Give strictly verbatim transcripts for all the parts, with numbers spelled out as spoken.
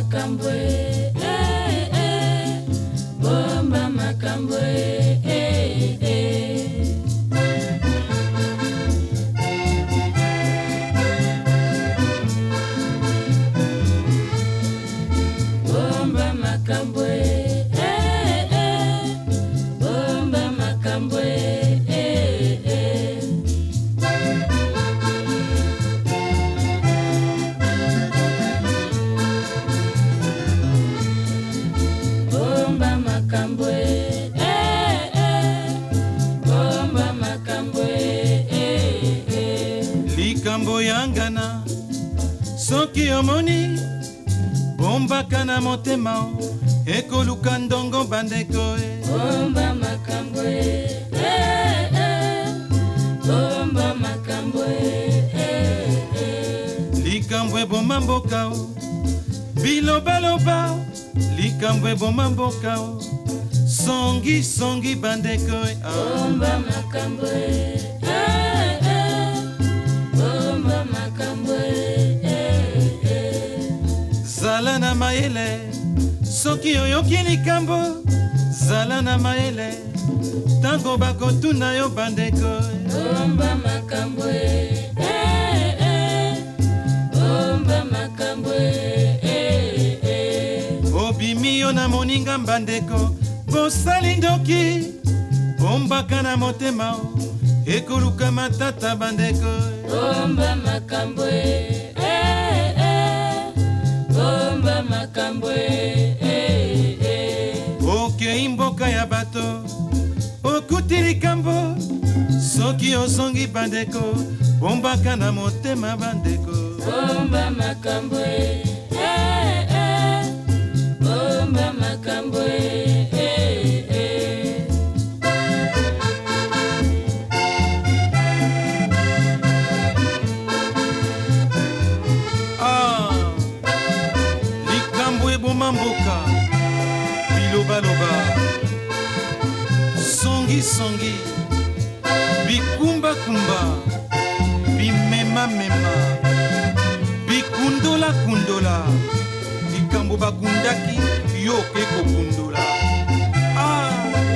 makambwe, eh eh, bomba makambwe, eh eh. Bomba makambwe, eh eh, bomba makambwe, eh eh. Bomba makambwe, eh eh, bomba makambwe, eh eh. Likambo yangana soki omoni bomba kana motema ekoluka ndongo bandeko e. Bomba makambwe, eh eh, bomba makambwe, eh eh. Likambo eboma mboka o bilobaloba likambo eboma mboka o songi songi bandeko e. Bomba makambwe, eh eh, bomba makambwe, eh eh. Zala na mayele soki oyoki likambo zala na mayele tango bakotuna yo bandeko e. Bomba makambwe, eh eh, bomba makambwe, eh eh. Obimi yo na moninga bandeko bosali ndoki bombaka na motema o ekoluka matata bandeko e. Bomba makambwe, eh eh, bomba makambwe, eh eh. Okei mboka ya bato okuti likambo soki ozongi bandeko bombaka na motema bandeko. Bomba makambwe, eh eh, bomba makambwe, eh eh. Ah, likambo eboma mboka bilobaloba songi songi bikumba kumba bimema mema bikundola kundola likambo bakundaki yo ekokundola. Ah,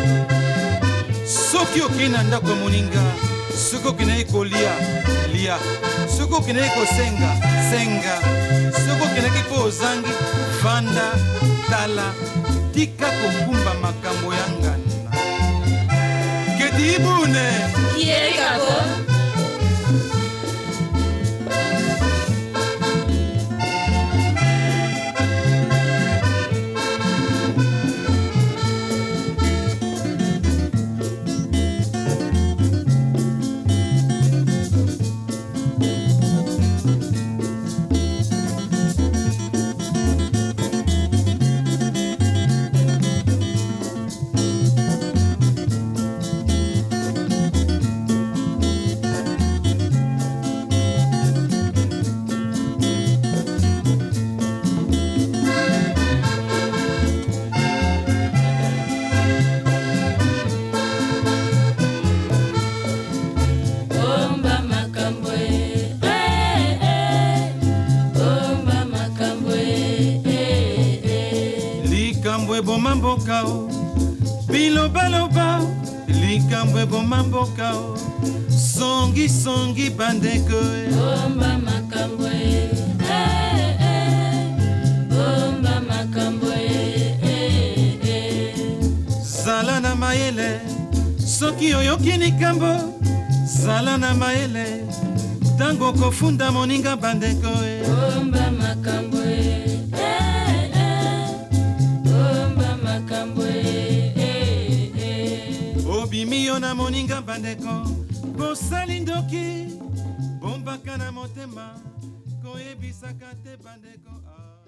soki okei na ndako ya moninga soki okendaki kolia lia soki okendaki kosenga senga soki okendaki mpo ozangi vanda tala tika kokumba makambo ya ngana kedi ibune Yekako. likambo eboma mboka o bilobaloba likambo eboma mboka o songi songi bandeko e. Bomba makambwe, eh eh, bomba makambwe, eh eh. Zala na mayele soki oyoki likambo zala na mayele tango kofunda moninga bandeko e. Bomba makambwe, eh eh, bomba makambwe, eh eh. Obimi yo na moninga bandeko bosali ndoki bombaka na motema koyebisaka te bandeko. Ah.